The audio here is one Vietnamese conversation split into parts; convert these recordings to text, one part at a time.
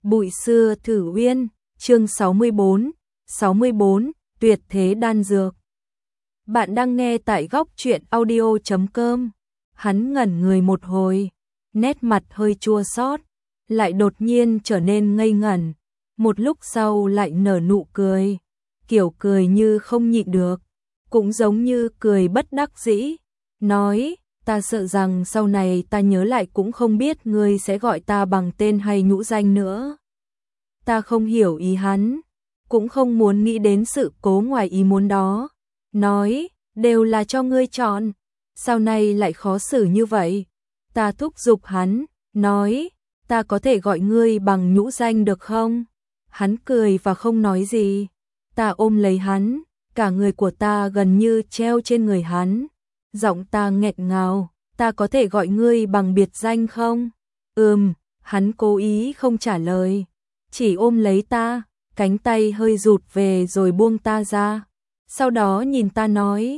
Bụi xưa thử uyên, chương 64, tuyệt thế đan dược. Bạn đang nghe tại góc truyện audio.com. Hắn ngẩn người một hồi, nét mặt hơi chua xót, lại đột nhiên trở nên ngây ngẩn, một lúc sau lại nở nụ cười, kiểu cười như không nhịn được, cũng giống như cười bất đắc dĩ, nói: ta sợ rằng sau này ta nhớ lại cũng không biết ngươi sẽ gọi ta bằng tên hay nhũ danh nữa. Ta không hiểu ý hắn, cũng không muốn nghĩ đến sự cố ngoài ý muốn đó. Nói, đều là cho ngươi chọn, sau này lại khó xử như vậy. Ta thúc giục hắn, nói, ta có thể gọi ngươi bằng nhũ danh được không? Hắn cười và không nói gì. Ta ôm lấy hắn, cả người của ta gần như treo trên người hắn. Giọng ta nghẹn ngào, ta có thể gọi ngươi bằng biệt danh không? Hắn cố ý không trả lời, chỉ ôm lấy ta, cánh tay hơi rụt về rồi buông ta ra. Sau đó nhìn ta nói,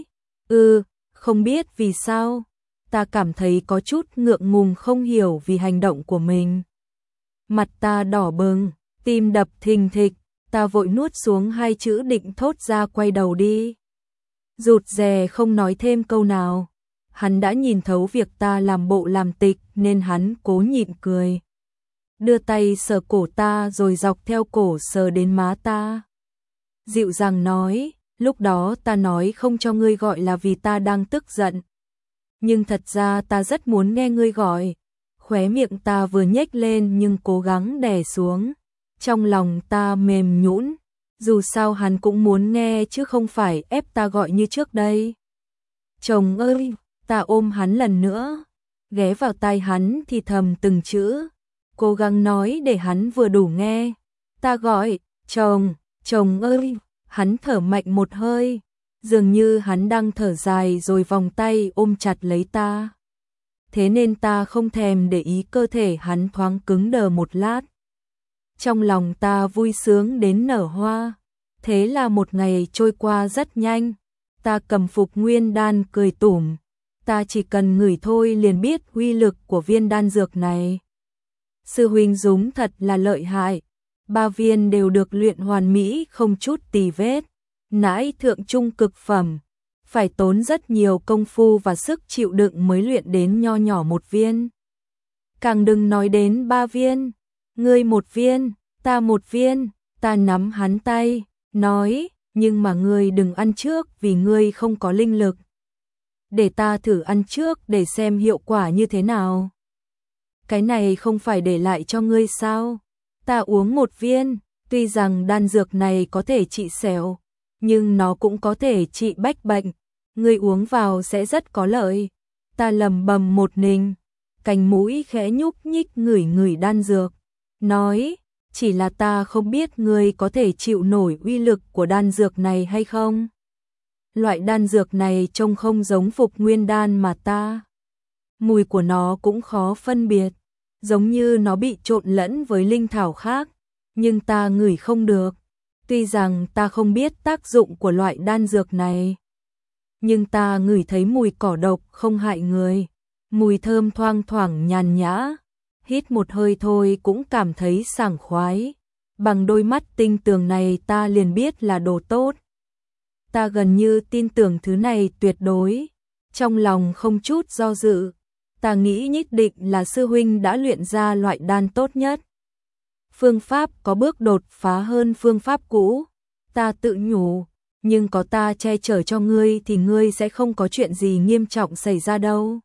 không biết vì sao, ta cảm thấy có chút ngượng ngùng không hiểu vì hành động của mình. Mặt ta đỏ bừng, tim đập thình thịch, ta vội nuốt xuống hai chữ định thốt ra quay đầu đi. Rụt rè không nói thêm câu nào. Hắn đã nhìn thấu việc ta làm bộ làm tịch nên hắn cố nhịn cười. Đưa tay sờ cổ ta rồi dọc theo cổ sờ đến má ta. Dịu dàng nói, lúc đó ta nói không cho ngươi gọi là vì ta đang tức giận. Nhưng thật ra ta rất muốn nghe ngươi gọi. Khóe miệng ta vừa nhếch lên nhưng cố gắng đè xuống. Trong lòng ta mềm nhũn, dù sao hắn cũng muốn nghe chứ không phải ép ta gọi như trước đây. Chồng ơi, ta ôm hắn lần nữa, ghé vào tai hắn thì thầm từng chữ, cố gắng nói để hắn vừa đủ nghe. Ta gọi, chồng ơi, hắn thở mạnh một hơi, dường như hắn đang thở dài rồi vòng tay ôm chặt lấy ta. Thế nên ta không thèm để ý cơ thể hắn thoáng cứng đờ một lát. Trong lòng ta vui sướng đến nở hoa. Thế là một ngày trôi qua rất nhanh. Ta cầm phục nguyên đan cười tủm. Ta chỉ cần ngửi thôi liền biết uy lực của viên đan dược này. Sư huynh Dúng thật là lợi hại. 3 viên đều được luyện hoàn mỹ không chút tì vết. Nãi thượng trung cực phẩm. Phải tốn rất nhiều công phu và sức chịu đựng mới luyện đến nho nhỏ một viên. Càng đừng nói đến 3 viên. Ngươi 1 viên, ta 1 viên. Ta nắm hắn tay, nói, nhưng mà ngươi đừng ăn trước vì ngươi không có linh lực. Để ta thử ăn trước để xem hiệu quả như thế nào. Cái này không phải để lại cho ngươi sao? Ta uống 1 viên, tuy rằng đan dược này có thể trị sẹo, nhưng nó cũng có thể trị bách bệnh. Ngươi uống vào sẽ rất có lợi. Ta lầm bầm một nình, cành mũi khẽ nhúc nhích ngửi đan dược. Nói, chỉ là ta không biết ngươi có thể chịu nổi uy lực của đan dược này hay không. Loại đan dược này trông không giống phục nguyên đan mà ta. Mùi của nó cũng khó phân biệt, giống như nó bị trộn lẫn với linh thảo khác, nhưng ta ngửi không được. Tuy rằng ta không biết tác dụng của loại đan dược này, nhưng ta ngửi thấy mùi cỏ độc không hại người, mùi thơm thoang thoảng nhàn nhã. Hít một hơi thôi cũng cảm thấy sảng khoái. Bằng đôi mắt tinh tường này ta liền biết là đồ tốt. Ta gần như tin tưởng thứ này tuyệt đối. Trong lòng không chút do dự. Ta nghĩ nhất định là sư huynh đã luyện ra loại đan tốt nhất. Phương pháp có bước đột phá hơn phương pháp cũ. Ta tự nhủ, nhưng có ta che chở cho ngươi thì ngươi sẽ không có chuyện gì nghiêm trọng xảy ra đâu.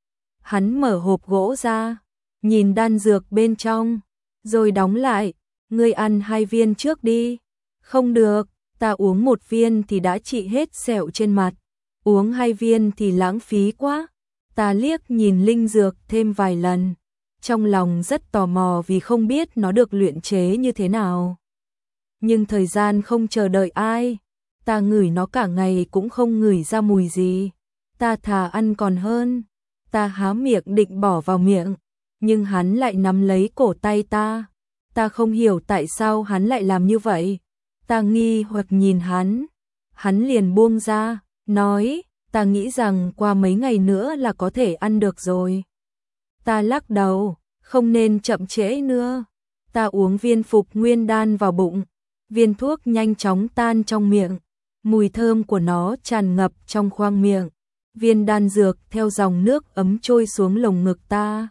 Hắn mở hộp gỗ ra, nhìn đan dược bên trong, rồi đóng lại. Ngươi ăn 2 viên trước đi. Không được, ta uống 1 viên thì đã trị hết sẹo trên mặt. Uống 2 viên thì lãng phí quá. Ta liếc nhìn linh dược thêm vài lần. Trong lòng rất tò mò vì không biết nó được luyện chế như thế nào. Nhưng thời gian không chờ đợi ai. Ta ngửi nó cả ngày cũng không ngửi ra mùi gì. Ta thà ăn còn hơn. Ta há miệng định bỏ vào miệng, nhưng hắn lại nắm lấy cổ tay ta. Ta không hiểu tại sao hắn lại làm như vậy. Ta nghi hoặc nhìn hắn. Hắn liền buông ra, nói, ta nghĩ rằng qua mấy ngày nữa là có thể ăn được rồi. Ta lắc đầu, không nên chậm trễ nữa. Ta uống viên phục nguyên đan vào bụng, viên thuốc nhanh chóng tan trong miệng, mùi thơm của nó tràn ngập trong khoang miệng, viên đan dược theo dòng nước ấm trôi xuống lồng ngực ta.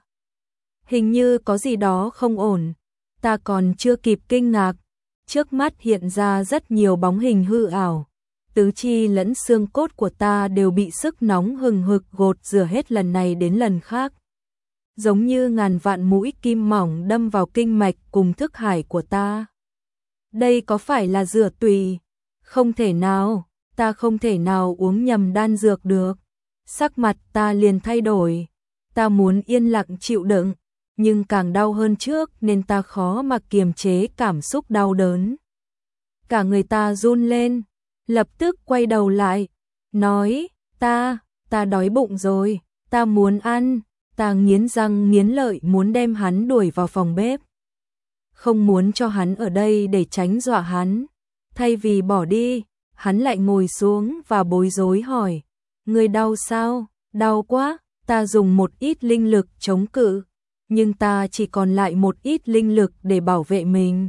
Hình như có gì đó không ổn, ta còn chưa kịp kinh ngạc, trước mắt hiện ra rất nhiều bóng hình hư ảo, tứ chi lẫn xương cốt của ta đều bị sức nóng hừng hực gột rửa hết lần này đến lần khác. Giống như ngàn vạn mũi kim mỏng đâm vào kinh mạch cùng thức hải của ta. Đây có phải là rửa tủy? Không thể nào, ta không thể nào uống nhầm đan dược được. Sắc mặt ta liền thay đổi, ta muốn yên lặng chịu đựng, nhưng càng đau hơn trước nên ta khó mà kiềm chế cảm xúc đau đớn. Cả người ta run lên, lập tức quay đầu lại, nói, ta đói bụng rồi, ta muốn ăn. Ta nghiến răng nghiến lợi muốn đem hắn đuổi vào phòng bếp. Không muốn cho hắn ở đây để tránh dọa hắn. Thay vì bỏ đi, hắn lại ngồi xuống và bối rối hỏi. Ngươi đau sao? Đau quá. Ta dùng một ít linh lực chống cự. Nhưng ta chỉ còn lại một ít linh lực để bảo vệ mình.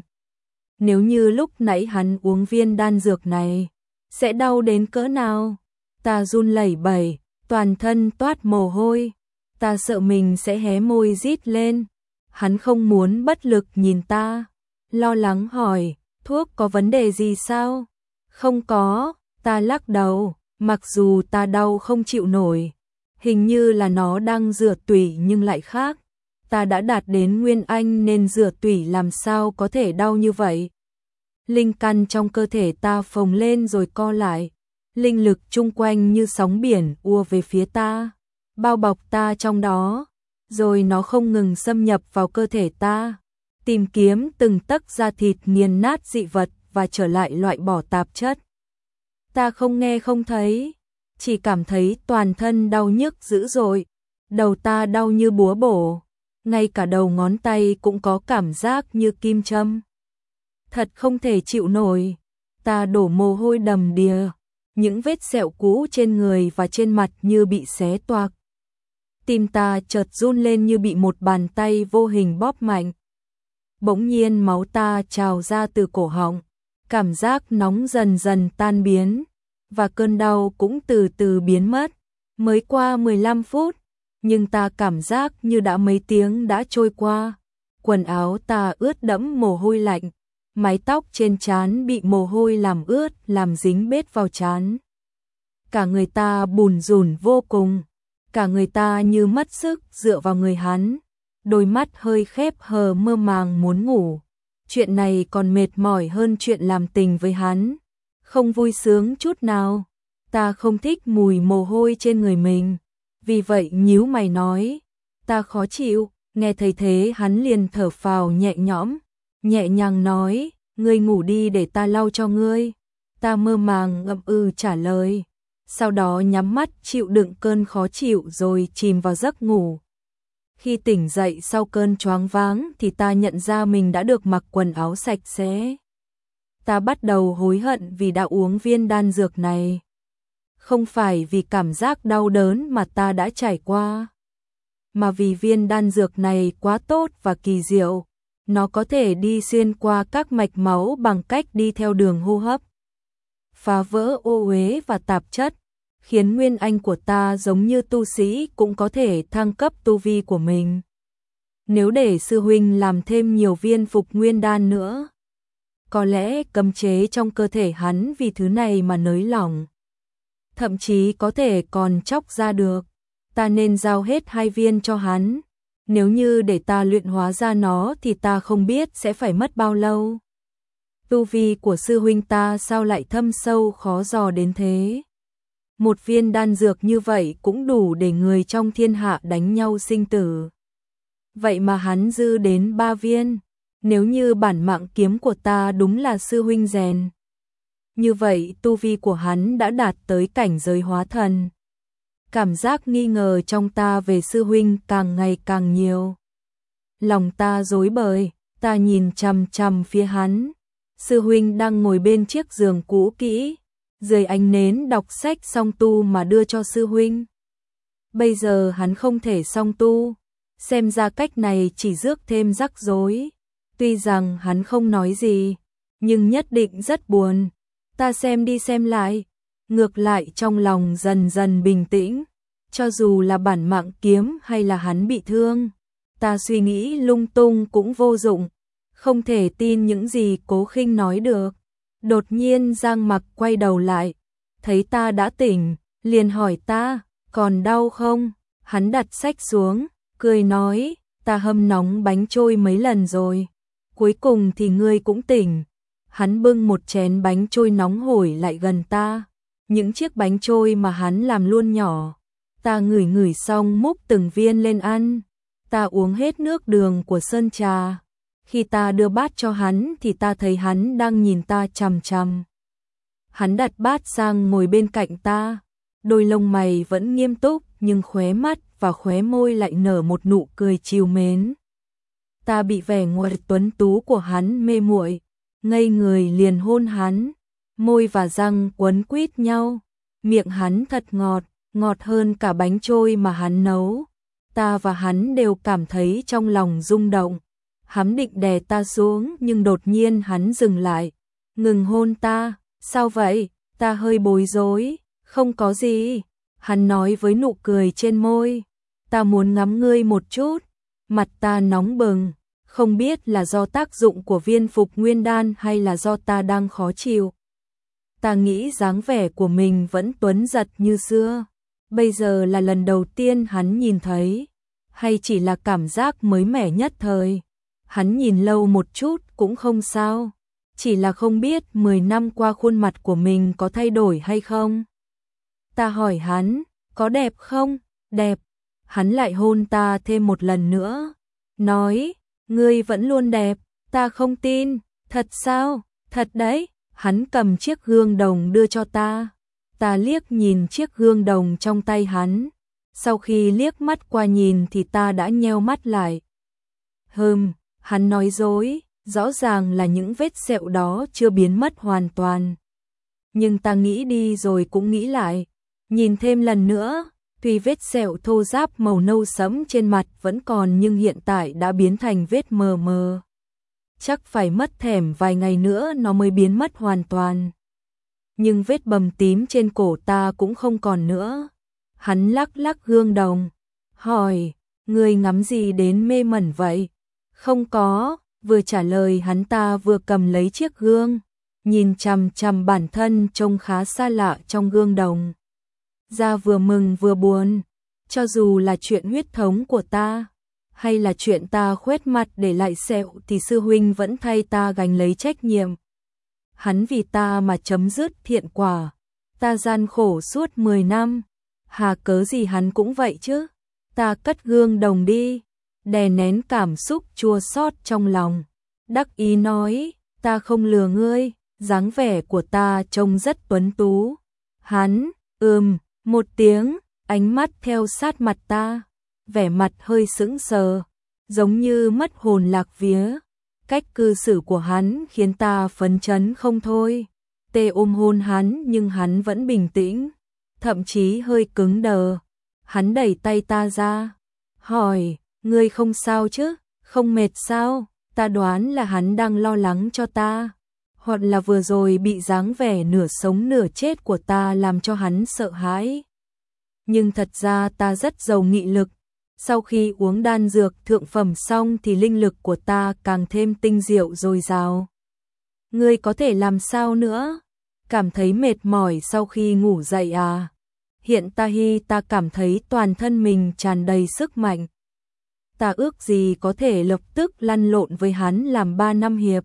Nếu như lúc nãy hắn uống viên đan dược này, sẽ đau đến cỡ nào? Ta run lẩy bẩy, toàn thân toát mồ hôi. Ta sợ mình sẽ hé môi rít lên. Hắn không muốn bất lực nhìn ta, lo lắng hỏi, thuốc có vấn đề gì sao? Không có, ta lắc đầu, mặc dù ta đau không chịu nổi, hình như là nó đang rửa tủy nhưng lại khác. Ta đã đạt đến Nguyên Anh nên rửa tủy làm sao có thể đau như vậy. Linh căn trong cơ thể ta phồng lên rồi co lại, linh lực chung quanh như sóng biển ùa về phía ta, bao bọc ta trong đó, rồi nó không ngừng xâm nhập vào cơ thể ta, tìm kiếm từng tấc da thịt nghiền nát dị vật và trở lại loại bỏ tạp chất. Ta không nghe không thấy, chỉ cảm thấy toàn thân đau nhức dữ dội, đầu ta đau như búa bổ, ngay cả đầu ngón tay cũng có cảm giác như kim châm. Thật không thể chịu nổi, ta đổ mồ hôi đầm đìa, những vết sẹo cũ trên người và trên mặt như bị xé toạc. Tim ta chợt run lên như bị một bàn tay vô hình bóp mạnh. Bỗng nhiên máu ta trào ra từ cổ họng, cảm giác nóng dần dần tan biến, và cơn đau cũng từ từ biến mất. Mới qua 15 phút, nhưng ta cảm giác như đã mấy tiếng đã trôi qua. Quần áo ta ướt đẫm mồ hôi lạnh, mái tóc trên trán bị mồ hôi làm ướt, làm dính bết vào trán. Cả người ta bùn rùn vô cùng, cả người ta như mất sức dựa vào người hắn, đôi mắt hơi khép hờ mơ màng muốn ngủ. Chuyện này còn mệt mỏi hơn chuyện làm tình với hắn, không vui sướng chút nào. Ta không thích mùi mồ hôi trên người mình, vì vậy nhíu mày nói, ta khó chịu. Nghe thấy thế hắn liền thở phào nhẹ nhõm, nhẹ nhàng nói, ngươi ngủ đi để ta lau cho ngươi. Ta mơ màng ngậm trả lời, sau đó nhắm mắt chịu đựng cơn khó chịu rồi chìm vào giấc ngủ. Khi tỉnh dậy sau cơn choáng váng thì ta nhận ra mình đã được mặc quần áo sạch sẽ. Ta bắt đầu hối hận vì đã uống viên đan dược này. Không phải vì cảm giác đau đớn mà ta đã trải qua, mà vì viên đan dược này quá tốt và kỳ diệu. Nó có thể đi xuyên qua các mạch máu bằng cách đi theo đường hô hấp, phá vỡ ô uế và tạp chất, khiến nguyên anh của ta giống như tu sĩ cũng có thể thăng cấp tu vi của mình. Nếu để sư huynh làm thêm nhiều viên phục nguyên đan nữa, có lẽ cấm chế trong cơ thể hắn vì thứ này mà nới lỏng, thậm chí có thể còn chóc ra được. Ta nên giao hết 2 viên cho hắn. Nếu như để ta luyện hóa ra nó thì ta không biết sẽ phải mất bao lâu. Tu vi của sư huynh ta sao lại thâm sâu khó dò đến thế? Một viên đan dược như vậy cũng đủ để người trong thiên hạ đánh nhau sinh tử. Vậy mà hắn dư đến 3 viên. Nếu như bản mạng kiếm của ta đúng là sư huynh rèn, như vậy tu vi của hắn đã đạt tới cảnh giới hóa thần. Cảm giác nghi ngờ trong ta về sư huynh càng ngày càng nhiều. Lòng ta rối bời, ta nhìn chằm chằm phía hắn. Sư huynh đang ngồi bên chiếc giường cũ kỹ, dưới ánh nến đọc sách song tu mà đưa cho sư huynh. Bây giờ hắn không thể song tu, xem ra cách này chỉ rước thêm rắc rối. Tuy rằng hắn không nói gì, nhưng nhất định rất buồn. Ta xem đi xem lại, ngược lại trong lòng dần dần bình tĩnh. Cho dù là bản mạng kiếm hay là hắn bị thương, ta suy nghĩ lung tung cũng vô dụng. Không thể tin những gì Cố Khinh nói được. Đột nhiên Giang Mặc quay đầu lại, thấy ta đã tỉnh, liền hỏi ta, còn đau không? Hắn đặt sách xuống, cười nói, ta hâm nóng bánh trôi mấy lần rồi. Cuối cùng thì ngươi cũng tỉnh. Hắn bưng một chén bánh trôi nóng hổi lại gần ta. Những chiếc bánh trôi mà hắn làm luôn nhỏ. Ta ngửi ngửi xong múc từng viên lên ăn. Ta uống hết nước đường của sơn trà. Khi ta đưa bát cho hắn thì ta thấy hắn đang nhìn ta chằm chằm. Hắn đặt bát sang ngồi bên cạnh ta. Đôi lông mày vẫn nghiêm túc nhưng khóe mắt và khóe môi lại nở một nụ cười trìu mến. Ta bị vẻ ngoài tuấn tú của hắn mê muội, ngây người liền hôn hắn. Môi và răng quấn quýt nhau. Miệng hắn thật ngọt, ngọt hơn cả bánh trôi mà hắn nấu. Ta và hắn đều cảm thấy trong lòng rung động. Hắn định đè ta xuống nhưng đột nhiên hắn dừng lại, ngừng hôn ta. Sao vậy? Ta hơi bối rối. Không có gì. Hắn nói với nụ cười trên môi. Ta muốn ngắm ngươi một chút. Mặt ta nóng bừng. Không biết là do tác dụng của viên phục nguyên đan hay là do ta đang khó chịu. Ta nghĩ dáng vẻ của mình vẫn tuấn giật như xưa. Bây giờ là lần đầu tiên hắn nhìn thấy. Hay chỉ là cảm giác mới mẻ nhất thời. Hắn nhìn lâu một chút cũng không sao. Chỉ là không biết 10 năm qua khuôn mặt của mình có thay đổi hay không. Ta hỏi hắn, có đẹp không? Đẹp. Hắn lại hôn ta thêm một lần nữa. Nói, ngươi vẫn luôn đẹp. Ta không tin. Thật sao? Thật đấy. Hắn cầm chiếc gương đồng đưa cho ta. Ta liếc nhìn chiếc gương đồng trong tay hắn. Sau khi liếc mắt qua nhìn thì ta đã nheo mắt lại. Hắn nói dối, rõ ràng là những vết sẹo đó chưa biến mất hoàn toàn. Nhưng ta nghĩ đi rồi cũng nghĩ lại, nhìn thêm lần nữa, tuy vết sẹo thô ráp màu nâu sẫm trên mặt vẫn còn nhưng hiện tại đã biến thành vết mờ mờ. Chắc phải mất thèm vài ngày nữa nó mới biến mất hoàn toàn. Nhưng vết bầm tím trên cổ ta cũng không còn nữa. Hắn lắc lắc gương đồng, hỏi, ngươi ngắm gì đến mê mẩn vậy? Không có, vừa trả lời hắn ta vừa cầm lấy chiếc gương, nhìn chằm chằm bản thân trông khá xa lạ trong gương đồng. Da vừa mừng vừa buồn, cho dù là chuyện huyết thống của ta, hay là chuyện ta khuét mặt để lại sẹo thì sư huynh vẫn thay ta gánh lấy trách nhiệm. Hắn vì ta mà chấm dứt thiện quả, ta gian khổ suốt 10 năm, hà cớ gì hắn cũng vậy chứ. Ta cất gương đồng đi, đè nén cảm xúc chua xót trong lòng, đắc ý nói, ta không lừa ngươi, dáng vẻ của ta trông rất tuấn tú. Hắn, một tiếng, ánh mắt theo sát mặt ta, vẻ mặt hơi sững sờ, giống như mất hồn lạc vía. Cách cư xử của hắn khiến ta phấn chấn không thôi. Tê ôm hôn hắn nhưng hắn vẫn bình tĩnh, thậm chí hơi cứng đờ. Hắn đẩy tay ta ra, hỏi, ngươi không sao chứ, không mệt sao? Ta đoán là hắn đang lo lắng cho ta, hoặc là vừa rồi bị dáng vẻ nửa sống nửa chết của ta làm cho hắn sợ hãi. Nhưng thật ra ta rất giàu nghị lực. Sau khi uống đan dược thượng phẩm xong thì linh lực của ta càng thêm tinh diệu dồi dào. Ngươi có thể làm sao nữa? Cảm thấy mệt mỏi sau khi ngủ dậy à? Hiện ta cảm thấy toàn thân mình tràn đầy sức mạnh. Ta ước gì có thể lập tức lăn lộn với hắn làm 3 năm hiệp.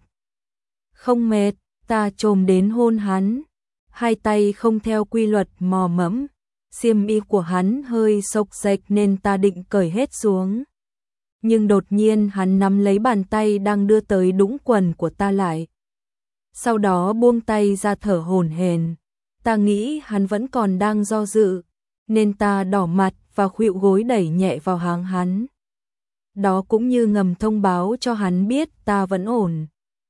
Không mệt, ta chồm đến hôn hắn. Hai tay không theo quy luật mò mẫm. Xiêm y của hắn hơi xộc xệch nên ta định cởi hết xuống. Nhưng đột nhiên hắn nắm lấy bàn tay đang đưa tới đũng quần của ta lại. Sau đó buông tay ra thở hổn hển. Ta nghĩ hắn vẫn còn đang do dự, nên ta đỏ mặt và khuỵu gối đẩy nhẹ vào háng hắn. Đó cũng như ngầm thông báo cho hắn biết ta vẫn ổn.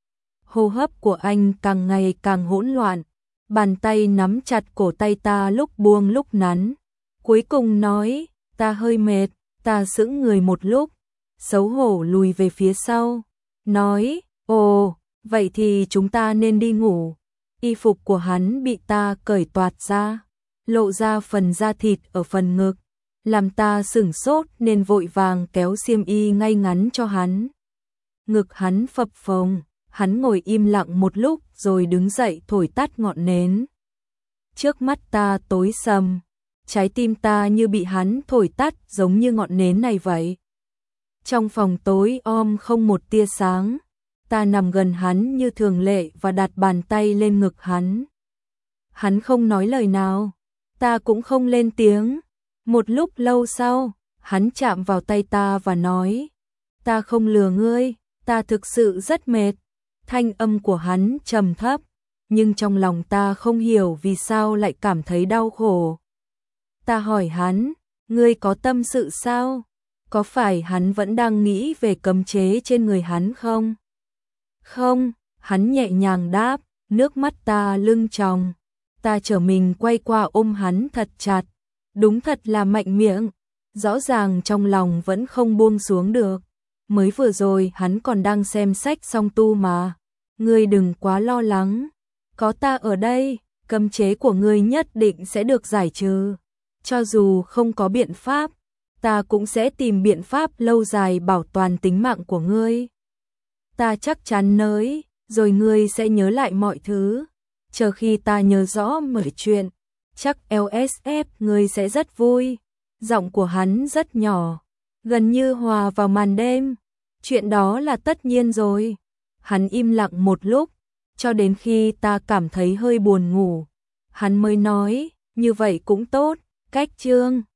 Hô hấp của anh càng ngày càng hỗn loạn. Bàn tay nắm chặt cổ tay ta lúc buông lúc nắn. Cuối cùng nói, ta hơi mệt, ta sững người một lúc, xấu hổ lùi về phía sau. nói, ồ, vậy thì chúng ta nên đi ngủ. Y phục của hắn bị ta cởi toạc ra, lộ ra phần da thịt ở phần ngực, làm ta sửng sốt nên vội vàng kéo xiêm y ngay ngắn cho hắn. Ngực hắn phập phồng, hắn ngồi im lặng một lúc rồi đứng dậy thổi tắt ngọn nến. Trước mắt ta tối sầm, trái tim ta như bị hắn thổi tắt giống như ngọn nến này vậy. Trong phòng tối om không một tia sáng, ta nằm gần hắn như thường lệ và đặt bàn tay lên ngực hắn. Hắn không nói lời nào, ta cũng không lên tiếng. Một lúc lâu sau, hắn chạm vào tay ta và nói, ta không lừa ngươi, ta thực sự rất mệt. Thanh âm của hắn trầm thấp, nhưng trong lòng ta không hiểu vì sao lại cảm thấy đau khổ. Ta hỏi hắn, ngươi có tâm sự sao? Có phải hắn vẫn đang nghĩ về cấm chế trên người hắn không? Không, hắn nhẹ nhàng đáp, nước mắt ta lưng tròng. Ta trở mình quay qua ôm hắn thật chặt. Đúng thật là mạnh miệng, rõ ràng trong lòng vẫn không buông xuống được. Mới vừa rồi hắn còn đang xem sách song tu mà. Ngươi đừng quá lo lắng, có ta ở đây, cấm chế của ngươi nhất định sẽ được giải trừ. Cho dù không có biện pháp, ta cũng sẽ tìm biện pháp lâu dài bảo toàn tính mạng của ngươi. Ta chắc chắn nói, rồi ngươi sẽ nhớ lại mọi thứ. Chờ khi ta nhớ rõ mọi chuyện, chắc LSF ngươi sẽ rất vui. Giọng của hắn rất nhỏ, gần như hòa vào màn đêm. Chuyện đó là tất nhiên rồi. Hắn im lặng một lúc, cho đến khi ta cảm thấy hơi buồn ngủ. Hắn mới nói, như vậy cũng tốt, cách chương.